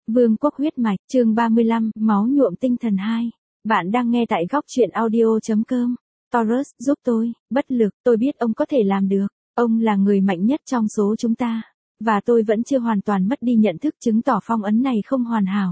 Vương quốc huyết mạch, chương 35, máu nhuộm tinh thần 2. Bạn đang nghe tại góc truyện audio.com. Taurus, giúp tôi, bất lực, tôi biết ông có thể làm được. Ông là người mạnh nhất trong số chúng ta. Và tôi vẫn chưa hoàn toàn mất đi nhận thức chứng tỏ phong ấn này không hoàn hảo.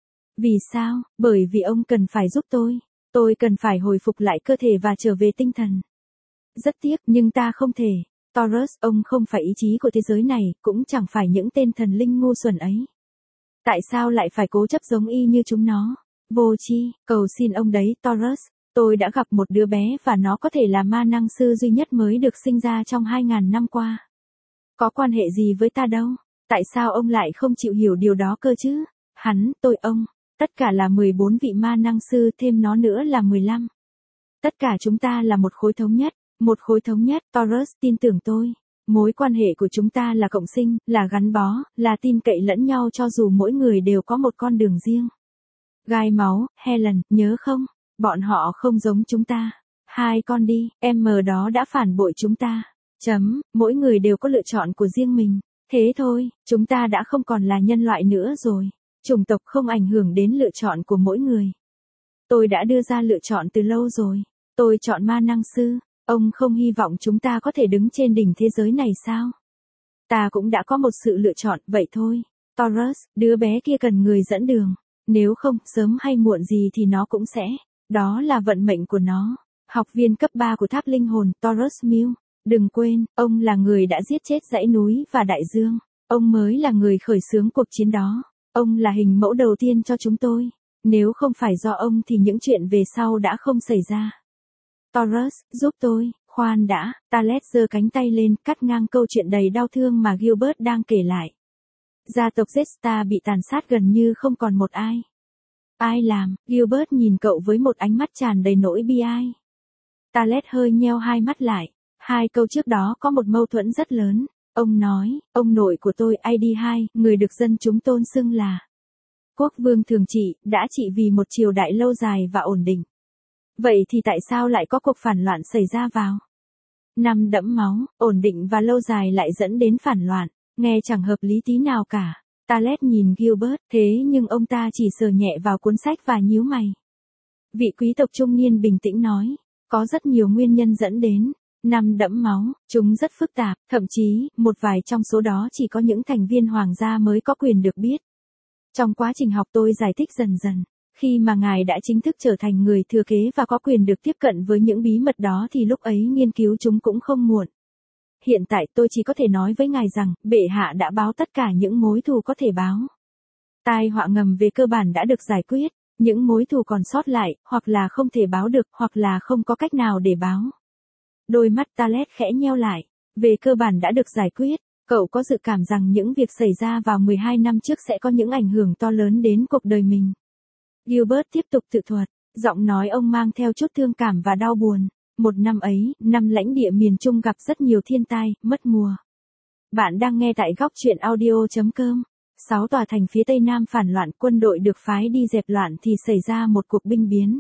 Vì sao? Bởi vì ông cần phải giúp tôi. Tôi cần phải hồi phục lại cơ thể và trở về tinh thần. Rất tiếc, nhưng ta không thể. Taurus, ông không phải ý chí của thế giới này, cũng chẳng phải những tên thần linh ngu xuẩn ấy. Tại sao lại phải cố chấp giống y như chúng nó? Vô tri, cầu xin ông đấy, Taurus. Tôi đã gặp một đứa bé và nó có thể là ma năng sư duy nhất mới được sinh ra trong 2.000 năm qua. Có quan hệ gì với ta đâu? Tại sao ông lại không chịu hiểu điều đó cơ chứ? Hắn, tôi, ông, tất cả là 14 vị ma năng sư, thêm nó nữa là 15. Tất cả chúng ta là một khối thống nhất. Một khối thống nhất, Taurus, tin tưởng tôi. Mối quan hệ của chúng ta là cộng sinh, là gắn bó, là tin cậy lẫn nhau cho dù mỗi người đều có một con đường riêng. Gai máu, Helen, nhớ không? Bọn họ không giống chúng ta. Hai con đi, em mờ đó đã phản bội chúng ta. Mỗi người đều có lựa chọn của riêng mình. Thế thôi, chúng ta đã không còn là nhân loại nữa rồi. Chủng tộc không ảnh hưởng đến lựa chọn của mỗi người. Tôi đã đưa ra lựa chọn từ lâu rồi. Tôi chọn ma năng sư. Ông không hy vọng chúng ta có thể đứng trên đỉnh thế giới này sao? Ta cũng đã có một sự lựa chọn, vậy thôi. Taurus, đứa bé kia cần người dẫn đường. Nếu không, sớm hay muộn gì thì nó cũng sẽ. Đó là vận mệnh của nó. Học viên cấp 3 của tháp linh hồn, Taurus Mew. Đừng quên, ông là người đã giết chết dãy núi và đại dương. Ông mới là người khởi xướng cuộc chiến đó. Ông là hình mẫu đầu tiên cho chúng tôi. Nếu không phải do ông thì những chuyện về sau đã không xảy ra. Taurus, giúp tôi, khoan đã, Talet giơ cánh tay lên, cắt ngang câu chuyện đầy đau thương mà Gilbert đang kể lại. Gia tộc Zesta bị tàn sát gần như không còn một ai. Ai làm? Gilbert nhìn cậu với một ánh mắt tràn đầy nỗi bi ai. Talet hơi nheo hai mắt lại. Hai câu trước đó có một mâu thuẫn rất lớn. Ông nói, ông nội của tôi ID2, người được dân chúng tôn xưng là quốc vương thường trị, đã trị vì một triều đại lâu dài và ổn định. Vậy thì tại sao lại có cuộc phản loạn xảy ra vào năm đẫm máu, ổn định và lâu dài lại dẫn đến phản loạn, nghe chẳng hợp lý tí nào cả. Talet nhìn Gilbert, thế nhưng ông ta chỉ sờ nhẹ vào cuốn sách và nhíu mày. Vị quý tộc trung niên bình tĩnh nói, có rất nhiều nguyên nhân dẫn đến năm đẫm máu, chúng rất phức tạp, thậm chí, một vài trong số đó chỉ có những thành viên hoàng gia mới có quyền được biết. Trong quá trình học tôi giải thích dần dần. Khi mà ngài đã chính thức trở thành người thừa kế và có quyền được tiếp cận với những bí mật đó thì lúc ấy nghiên cứu chúng cũng không muộn. Hiện tại tôi chỉ có thể nói với ngài rằng, bệ hạ đã báo tất cả những mối thù có thể báo. Tai họa ngầm về cơ bản đã được giải quyết, những mối thù còn sót lại, hoặc là không thể báo được, hoặc là không có cách nào để báo. Đôi mắt Talet khẽ nheo lại, về cơ bản đã được giải quyết, cậu có dự cảm rằng những việc xảy ra vào 12 năm trước sẽ có những ảnh hưởng to lớn đến cuộc đời mình. Gilbert tiếp tục tự thuật, giọng nói ông mang theo chút thương cảm và đau buồn. Một năm ấy, năm lãnh địa miền Trung gặp rất nhiều thiên tai, mất mùa. Bạn đang nghe tại góc truyện audio.com. 6 tòa thành phía tây nam phản loạn, quân đội được phái đi dẹp loạn thì xảy ra một cuộc binh biến.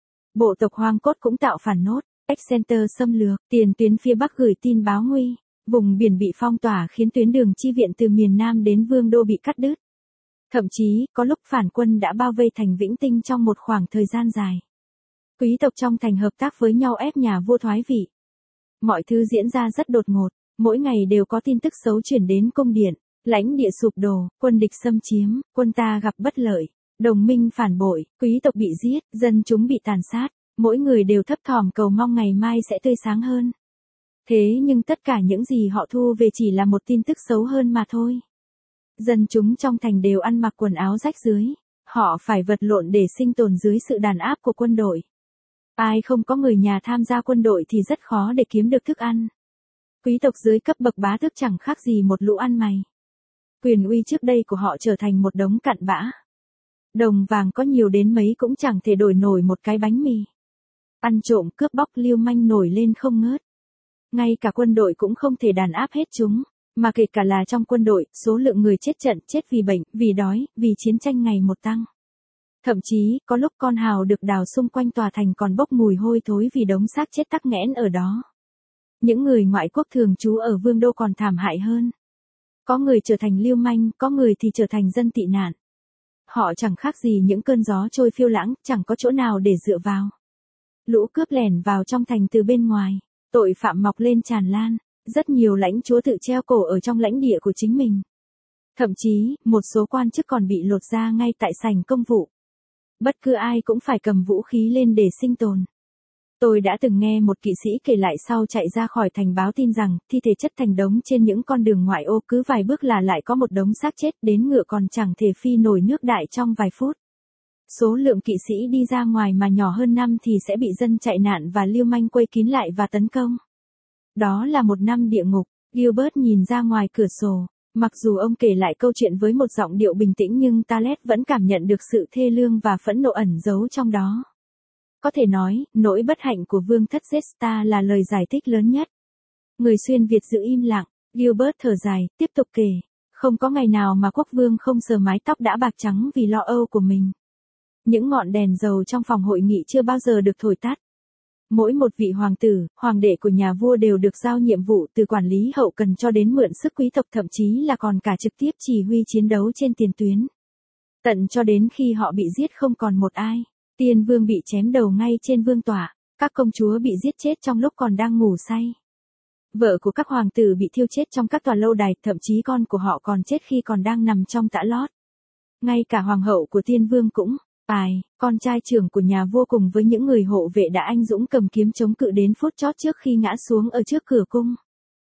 Bộ tộc Hoang Cốt cũng tạo phản nốt, Excenter xâm lược, tiền tuyến phía bắc gửi tin báo nguy, vùng biển bị phong tỏa khiến tuyến đường chi viện từ miền Nam đến Vương đô bị cắt đứt. Thậm chí, có lúc phản quân đã bao vây thành Vĩnh Tinh trong một khoảng thời gian dài. Quý tộc trong thành hợp tác với nhau ép nhà vua thoái vị. Mọi thứ diễn ra rất đột ngột, mỗi ngày đều có tin tức xấu chuyển đến cung điện, lãnh địa sụp đổ, quân địch xâm chiếm, quân ta gặp bất lợi, đồng minh phản bội, quý tộc bị giết, dân chúng bị tàn sát, mỗi người đều thấp thỏm cầu mong ngày mai sẽ tươi sáng hơn. Thế nhưng tất cả những gì họ thu về chỉ là một tin tức xấu hơn mà thôi. Dân chúng trong thành đều ăn mặc quần áo rách rưới, họ phải vật lộn để sinh tồn dưới sự đàn áp của quân đội. Ai không có người nhà tham gia quân đội thì rất khó để kiếm được thức ăn. Quý tộc dưới cấp bậc bá tước chẳng khác gì một lũ ăn mày. Quyền uy trước đây của họ trở thành một đống cặn bã. Đồng vàng có nhiều đến mấy cũng chẳng thể đổi nổi một cái bánh mì. Ăn trộm cướp bóc lưu manh nổi lên không ngớt. Ngay cả quân đội cũng không thể đàn áp hết chúng. Mà kể cả là trong quân đội, số lượng người chết trận, chết vì bệnh, vì đói, vì chiến tranh ngày một tăng. Thậm chí, có lúc con hào được đào xung quanh tòa thành còn bốc mùi hôi thối vì đống xác chết tắc nghẽn ở đó. Những người ngoại quốc thường trú ở Vương đô còn thảm hại hơn. Có người trở thành lưu manh, có người thì trở thành dân tị nạn. họ chẳng khác gì những cơn gió trôi phiêu lãng, chẳng có chỗ nào để dựa vào. Lũ cướp lẻn vào trong thành từ bên ngoài, tội phạm mọc lên tràn lan, rất nhiều lãnh chúa tự treo cổ ở trong lãnh địa của chính mình. Thậm chí, một số quan chức còn bị lột da ngay tại sảnh công vụ. Bất cứ ai cũng phải cầm vũ khí lên để sinh tồn. Tôi đã từng nghe một kỵ sĩ kể lại sau chạy ra khỏi thành báo tin rằng, thi thể chất thành đống trên những con đường ngoại ô, cứ vài bước là lại có một đống xác chết, đến ngựa còn chẳng thể phi nổi nước đại trong vài phút. Số lượng kỵ sĩ đi ra ngoài mà nhỏ hơn năm thì sẽ bị dân chạy nạn và lưu manh quây kín lại và tấn công. Đó là một năm địa ngục. Gilbert nhìn ra ngoài cửa sổ. Mặc dù ông kể lại câu chuyện với một giọng điệu bình tĩnh nhưng Talet vẫn cảm nhận được sự thê lương và phẫn nộ ẩn giấu trong đó. Có thể nói, nỗi bất hạnh của vương thất Zesta là lời giải thích lớn nhất. Người xuyên Việt giữ im lặng, Gilbert thở dài, tiếp tục kể. Không có ngày nào mà quốc vương không sờ mái tóc đã bạc trắng vì lo âu của mình. Những ngọn đèn dầu trong phòng hội nghị chưa bao giờ được thổi tắt. Mỗi một vị hoàng tử, hoàng đệ của nhà vua đều được giao nhiệm vụ từ quản lý hậu cần cho đến mượn sức quý tộc, thậm chí là còn cả trực tiếp chỉ huy chiến đấu trên tiền tuyến. Tận cho đến khi họ bị giết không còn một ai. Tiên vương bị chém đầu ngay trên vương tọa, các công chúa bị giết chết trong lúc còn đang ngủ say. Vợ của các hoàng tử bị thiêu chết trong các tòa lâu đài, thậm chí con của họ còn chết khi còn đang nằm trong tã lót. Ngay cả hoàng hậu của tiên vương cũng, con trai trưởng của nhà vua cùng với những người hộ vệ đã anh dũng cầm kiếm chống cự đến phút chót trước khi ngã xuống ở trước cửa cung.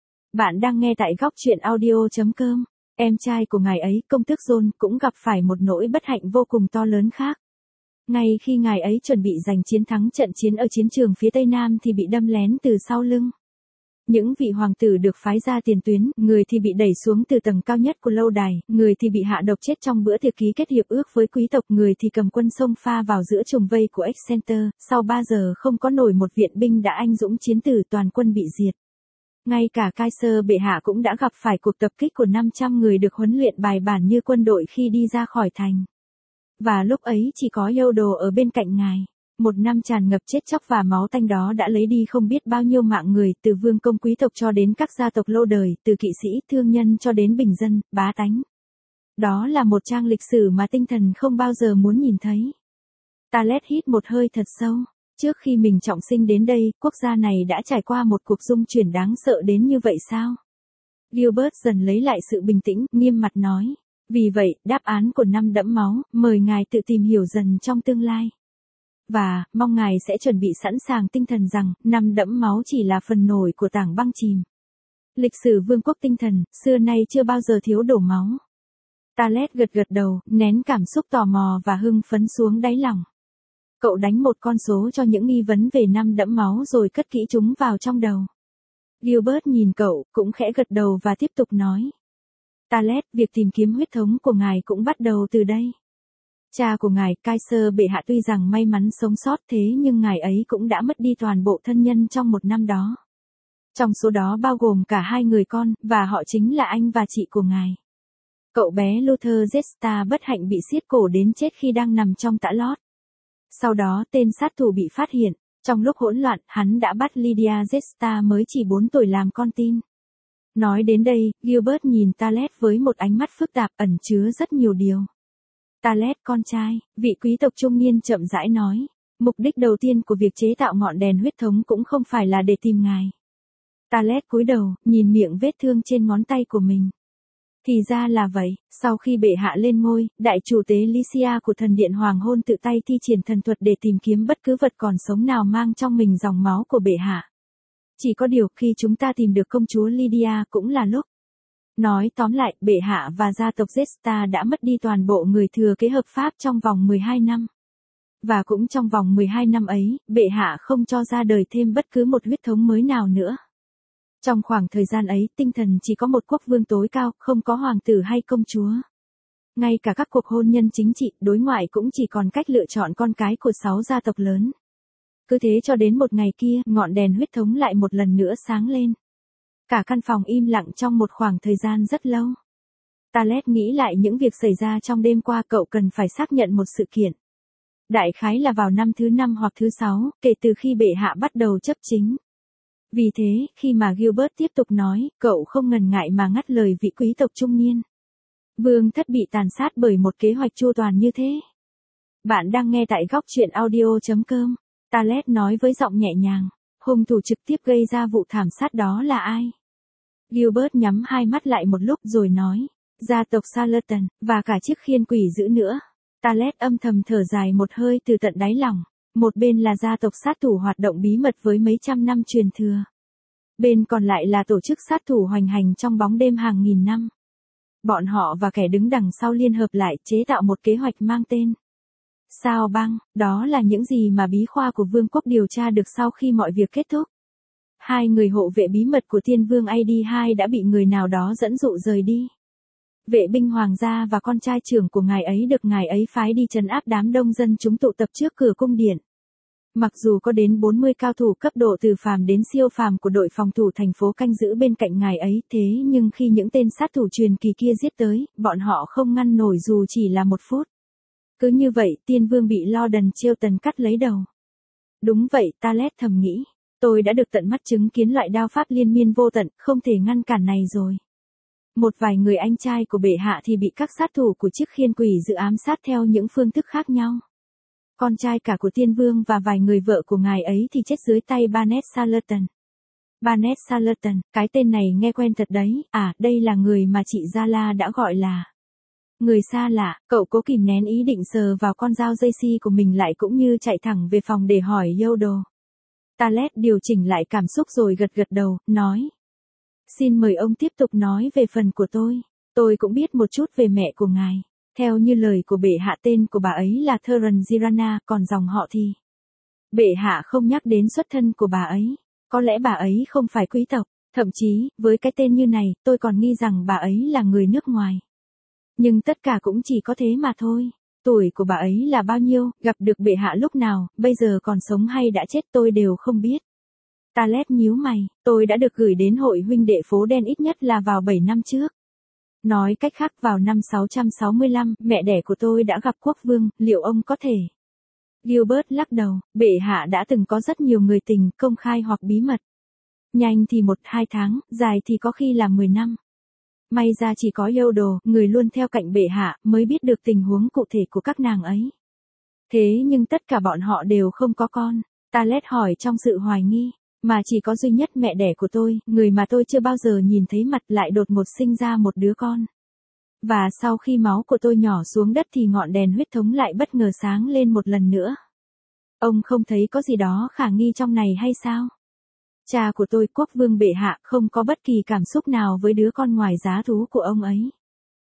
Bạn đang nghe tại góc truyện audio.com. Em trai của ngài ấy, công tước John, cũng gặp phải một nỗi bất hạnh vô cùng to lớn khác. Ngay khi ngài ấy chuẩn bị giành chiến thắng trận chiến ở chiến trường phía Tây Nam thì bị đâm lén từ sau lưng. Những vị hoàng tử được phái ra tiền tuyến, người thì bị đẩy xuống từ tầng cao nhất của lâu đài, người thì bị hạ độc chết trong bữa tiệc ký kết hiệp ước với quý tộc, người thì cầm quân xông pha vào giữa trùng vây của Exeter, sau 3 giờ không có nổi một viện binh đã anh dũng chiến tử, toàn quân bị diệt. Ngay cả Kaiser bệ hạ cũng đã gặp phải cuộc tập kích của 500 người được huấn luyện bài bản như quân đội khi đi ra khỏi thành. Và lúc ấy chỉ có Yodo ở bên cạnh ngài. Một năm tràn ngập chết chóc và máu tanh đó đã lấy đi không biết bao nhiêu mạng người, từ vương công quý tộc cho đến các gia tộc lâu đời, từ kỵ sĩ, thương nhân cho đến bình dân, bá tánh. Đó là một trang lịch sử mà tinh thần không bao giờ muốn nhìn thấy. Talet hít một hơi thật sâu. Trước khi mình trọng sinh đến đây, quốc gia này đã trải qua một cuộc dung chuyển đáng sợ đến như vậy sao? Gilbert dần lấy lại sự bình tĩnh, nghiêm mặt nói. Vì vậy, đáp án của năm đẫm máu, mời ngài tự tìm hiểu dần trong tương lai. Và, mong ngài sẽ chuẩn bị sẵn sàng tinh thần rằng, năm đẫm máu chỉ là phần nổi của tảng băng chìm. Lịch sử vương quốc tinh thần, xưa nay chưa bao giờ thiếu đổ máu. Talet gật gật đầu, nén cảm xúc tò mò và hưng phấn xuống đáy lòng. Cậu đánh một con số cho những nghi vấn về năm đẫm máu rồi cất kỹ chúng vào trong đầu. Gilbert nhìn cậu, cũng khẽ gật đầu và tiếp tục nói. Talet, việc tìm kiếm huyết thống của ngài cũng bắt đầu từ đây. Cha của ngài, Kaiser bệ hạ tuy rằng may mắn sống sót thế nhưng ngài ấy cũng đã mất đi toàn bộ thân nhân trong một năm đó. Trong số đó bao gồm cả 2 người con, và họ chính là anh và chị của ngài. Cậu bé Luther Zesta bất hạnh bị siết cổ đến chết khi đang nằm trong tã lót. Sau đó tên sát thủ bị phát hiện, trong lúc hỗn loạn, hắn đã bắt Lydia Zesta mới chỉ 4 tuổi làm con tin. Nói đến đây, Gilbert nhìn Talet với một ánh mắt phức tạp ẩn chứa rất nhiều điều. Talet con trai, vị quý tộc trung niên chậm rãi nói, mục đích đầu tiên của việc chế tạo ngọn đèn huyết thống cũng không phải là để tìm ngài. Talet cúi đầu, nhìn miệng vết thương trên ngón tay của mình. Thì ra là vậy, sau khi bệ hạ lên ngôi, đại chủ tế Lycia của thần điện hoàng hôn tự tay thi triển thần thuật để tìm kiếm bất cứ vật còn sống nào mang trong mình dòng máu của bệ hạ. Chỉ có điều khi chúng ta tìm được công chúa Lydia cũng là lúc. Nói tóm lại, bệ hạ và gia tộc Zesta đã mất đi toàn bộ người thừa kế hợp pháp trong vòng 12 năm. Và cũng trong vòng 12 năm ấy, bệ hạ không cho ra đời thêm bất cứ một huyết thống mới nào nữa. Trong khoảng thời gian ấy, tinh thần chỉ có một quốc vương tối cao, không có hoàng tử hay công chúa. Ngay cả các cuộc hôn nhân chính trị, đối ngoại cũng chỉ còn cách lựa chọn con cái của 6 gia tộc lớn. Cứ thế cho đến một ngày kia, ngọn đèn huyết thống lại một lần nữa sáng lên. Cả căn phòng im lặng trong một khoảng thời gian rất lâu. Talet nghĩ lại những việc xảy ra trong đêm qua, cậu cần phải xác nhận một sự kiện. Đại khái là vào năm thứ 5 hoặc thứ 6, kể từ khi bệ hạ bắt đầu chấp chính. Vì thế, khi mà Gilbert tiếp tục nói, cậu không ngần ngại mà ngắt lời vị quý tộc trung niên. Vương thất bị tàn sát bởi một kế hoạch chu toàn như thế. Bạn đang nghe tại góc truyện audio.com. Talet nói với giọng nhẹ nhàng. Hung thủ trực tiếp gây ra vụ thảm sát đó là ai? Gilbert nhắm hai mắt lại một lúc rồi nói. Gia tộc Salaton, và cả chiếc khiên quỷ dữ nữa. Talet âm thầm thở dài một hơi từ tận đáy lòng. Một bên là gia tộc sát thủ hoạt động bí mật với mấy trăm năm truyền thừa. Bên còn lại là tổ chức sát thủ hoành hành trong bóng đêm hàng nghìn năm. Bọn họ và kẻ đứng đằng sau liên hợp lại chế tạo một kế hoạch mang tên Sao Băng, đó là những gì mà bí khoa của Vương quốc điều tra được sau khi mọi việc kết thúc. Hai người hộ vệ bí mật của Thiên Vương AD2 đã bị người nào đó dẫn dụ rời đi. Vệ binh hoàng gia và con trai trưởng của ngài ấy được ngài ấy phái đi trấn áp đám đông dân chúng tụ tập trước cửa cung điện. Mặc dù có đến 40 cao thủ cấp độ từ phàm đến siêu phàm của đội phòng thủ thành phố canh giữ bên cạnh ngài ấy, thế nhưng khi những tên sát thủ truyền kỳ kia giết tới, bọn họ không ngăn nổi dù chỉ là một phút. Cứ như vậy, Tiên Vương bị Lorden Chilton cắt lấy đầu. Đúng vậy, Talet thầm nghĩ. Tôi đã được tận mắt chứng kiến loại đao pháp liên miên vô tận, không thể ngăn cản này rồi. Một vài người anh trai của bệ hạ thì bị các sát thủ của chiếc khiên quỷ dữ ám sát theo những phương thức khác nhau. Con trai cả của Tiên Vương và vài người vợ của ngài ấy thì chết dưới tay Banet Salaton. Banet Salaton, cái tên này nghe quen thật đấy, đây là người mà chị Zala đã gọi là người xa lạ. Cậu cố kìm nén ý định sờ vào con dao dây si của mình lại cũng như chạy thẳng về phòng để hỏi Yodel. Talet điều chỉnh lại cảm xúc rồi gật gật đầu, nói. Xin mời ông tiếp tục nói về phần của tôi. Tôi cũng biết một chút về mẹ của ngài. Theo như lời của bệ hạ, tên của bà ấy là Theron Girana, còn dòng họ thì bệ hạ không nhắc đến xuất thân của bà ấy. Có lẽ bà ấy không phải quý tộc, thậm chí, với cái tên như này, tôi còn nghi rằng bà ấy là người nước ngoài. Nhưng tất cả cũng chỉ có thế mà thôi. Tuổi của bà ấy là bao nhiêu, gặp được bệ hạ lúc nào, bây giờ còn sống hay đã chết tôi đều không biết. Talet nhíu mày, tôi đã được gửi đến hội huynh đệ phố đen ít nhất là vào 7 năm trước. Nói cách khác vào năm 665, mẹ đẻ của tôi đã gặp quốc vương, liệu ông có thể? Gilbert lắc đầu, bệ hạ đã từng có rất nhiều người tình, công khai hoặc bí mật. Nhanh thì 1-2 tháng, dài thì có khi là 10 năm. May ra chỉ có Yodel, người luôn theo cạnh bệ hạ, mới biết được tình huống cụ thể của các nàng ấy. Thế nhưng tất cả bọn họ đều không có con. Talet hỏi trong sự hoài nghi. Mà chỉ có duy nhất mẹ đẻ của tôi, người mà tôi chưa bao giờ nhìn thấy mặt, lại đột ngột sinh ra một đứa con. Và sau khi máu của tôi nhỏ xuống đất thì ngọn đèn huyết thống lại bất ngờ sáng lên một lần nữa. Ông không thấy có gì đó khả nghi trong này hay sao? Cha của tôi, quốc vương bệ hạ, không có bất kỳ cảm xúc nào với đứa con ngoài giá thú của ông ấy.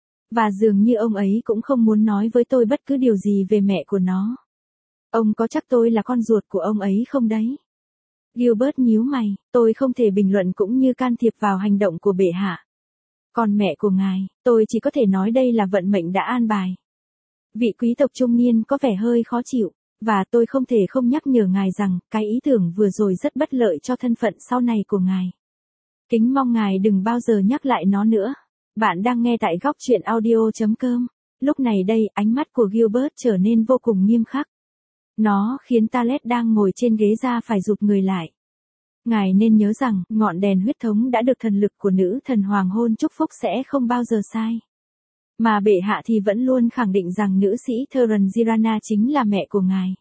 Và dường như ông ấy cũng không muốn nói với tôi bất cứ điều gì về mẹ của nó. Ông có chắc tôi là con ruột của ông ấy không đấy? Gilbert nhíu mày, tôi không thể bình luận cũng như can thiệp vào hành động của bệ hạ. Còn mẹ của ngài, tôi chỉ có thể nói đây là vận mệnh đã an bài. Vị quý tộc trung niên có vẻ hơi khó chịu, và tôi không thể không nhắc nhở ngài rằng, cái ý tưởng vừa rồi rất bất lợi cho thân phận sau này của ngài. Kính mong ngài đừng bao giờ nhắc lại nó nữa. Bạn đang nghe tại góc truyện audio.com. Lúc này đây, ánh mắt của Gilbert trở nên vô cùng nghiêm khắc. Nó khiến Talet đang ngồi trên ghế ra phải rụt người lại. Ngài nên nhớ rằng, ngọn đèn huyết thống đã được thần lực của nữ thần hoàng hôn chúc phúc sẽ không bao giờ sai. Mà bệ hạ thì vẫn luôn khẳng định rằng nữ sĩ Theron Girana chính là mẹ của ngài.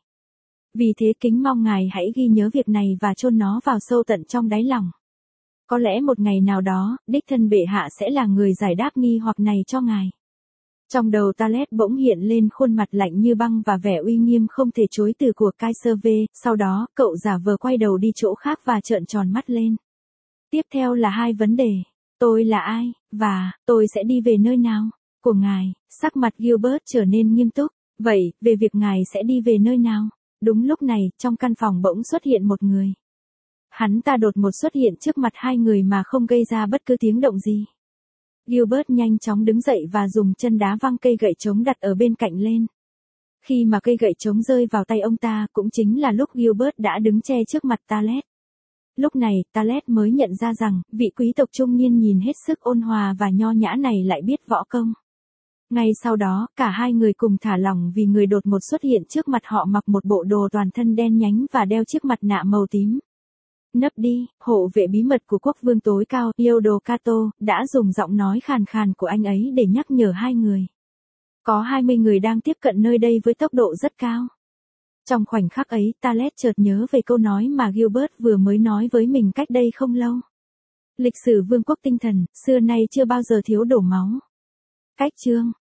Vì thế kính mong ngài hãy ghi nhớ việc này và chôn nó vào sâu tận trong đáy lòng. Có lẽ một ngày nào đó, đích thân bệ hạ sẽ là người giải đáp nghi hoặc này cho ngài. Trong đầu Talet bỗng hiện lên khuôn mặt lạnh như băng và vẻ uy nghiêm không thể chối từ của Kaiser V, sau đó, cậu giả vờ quay đầu đi chỗ khác và trợn tròn mắt lên. Tiếp theo là hai vấn đề. Tôi là ai, và, tôi sẽ đi về nơi nào? Của ngài, sắc mặt Gilbert trở nên nghiêm túc. Vậy, về việc ngài sẽ đi về nơi nào? Đúng lúc này, trong căn phòng bỗng xuất hiện một người. Hắn ta đột ngột xuất hiện trước mặt hai người mà không gây ra bất cứ tiếng động gì. Gilbert nhanh chóng đứng dậy và dùng chân đá văng cây gậy trống đặt ở bên cạnh lên. Khi mà cây gậy trống rơi vào tay ông ta cũng chính là lúc Gilbert đã đứng che trước mặt Talet. Lúc này, Talet mới nhận ra rằng, vị quý tộc trung niên nhìn hết sức ôn hòa và nho nhã này lại biết võ công. Ngay sau đó, cả hai người cùng thả lỏng vì người đột ngột xuất hiện trước mặt họ mặc một bộ đồ toàn thân đen nhánh và đeo chiếc mặt nạ màu tím. Nấp đi, hộ vệ bí mật của quốc vương tối cao, Iodo Cato, đã dùng giọng nói khàn khàn của anh ấy để nhắc nhở hai người. Có 20 người đang tiếp cận nơi đây với tốc độ rất cao. Trong khoảnh khắc ấy, Talet chợt nhớ về câu nói mà Gilbert vừa mới nói với mình cách đây không lâu. Lịch sử vương quốc tinh thần, xưa nay chưa bao giờ thiếu đổ máu. Cách chương